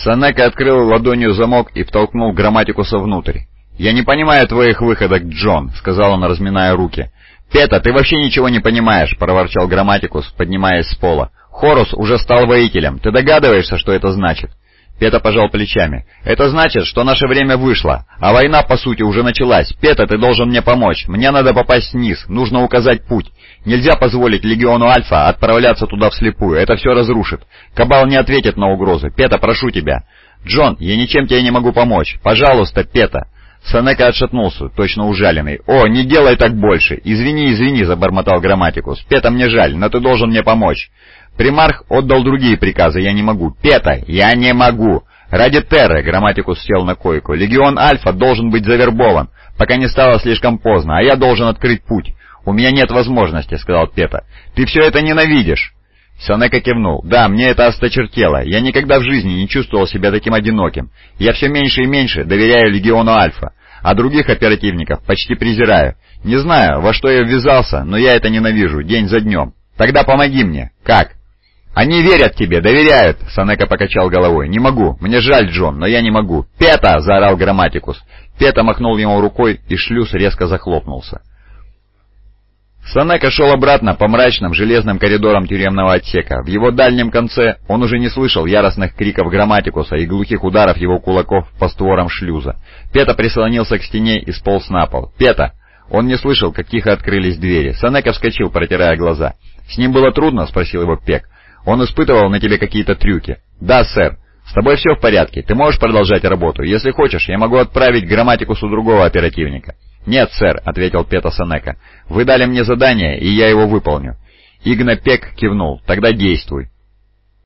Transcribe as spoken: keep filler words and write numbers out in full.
Сенека открыл ладонью замок и втолкнул Грамматикуса внутрь. «Я не понимаю твоих выходок, Джон», — сказал он, разминая руки. «Пета, ты вообще ничего не понимаешь», — проворчал Грамматикус, поднимаясь с пола. «Хорус уже стал воителем. Ты догадываешься, что это значит?» Пета пожал плечами. «Это значит, что наше время вышло, а война, по сути, уже началась. Пета, ты должен мне помочь. Мне надо попасть вниз, нужно указать путь. Нельзя позволить Легиону Альфа отправляться туда вслепую, это все разрушит. Кабал не ответит на угрозы. Пета, прошу тебя». «Джон, я ничем тебе не могу помочь. Пожалуйста, Пета». Сенека отшатнулся, точно ужаленный. «О, не делай так больше! Извини, извини», — забормотал Грамматикус. «Пета, мне жаль, но ты должен мне помочь». «Примарх отдал другие приказы, я не могу». «Пета, я не могу!» «Ради Терры», — Грамматикус сел на койку, — «Легион Альфа должен быть завербован, пока не стало слишком поздно, а я должен открыть путь». «У меня нет возможности», — сказал Пета. «Ты все это ненавидишь». Сенека кивнул. «Да, мне это осточертело. Я никогда в жизни не чувствовал себя таким одиноким. Я все меньше и меньше доверяю Легиону Альфа, а других оперативников почти презираю. Не знаю, во что я ввязался, но я это ненавижу, день за днем. Тогда помоги мне». «Как?» «Они верят тебе, доверяют», — Сенека покачал головой. «Не могу. Мне жаль, Джон, но я не могу». «Пета!» — заорал Грамматикус. Пета махнул ему рукой, и шлюз резко захлопнулся. Сенека шел обратно по мрачным железным коридорам тюремного отсека. В его дальнем конце он уже не слышал яростных криков Грамматикуса и глухих ударов его кулаков по створам шлюза. Пета прислонился к стене и сполз на пол. «Пета!» Он не слышал, как тихо открылись двери. Сенека вскочил, протирая глаза. «С ним было трудно?» — спросил его Пек. «Он испытывал на тебе какие-то трюки?» «Да, сэр. С тобой все в порядке. Ты можешь продолжать работу? Если хочешь, я могу отправить к Грамматикусу другого оперативника». «Нет, сэр», — ответил Пета Сенека. «Вы дали мне задание, и я его выполню». Игна Пек кивнул. «Тогда действуй».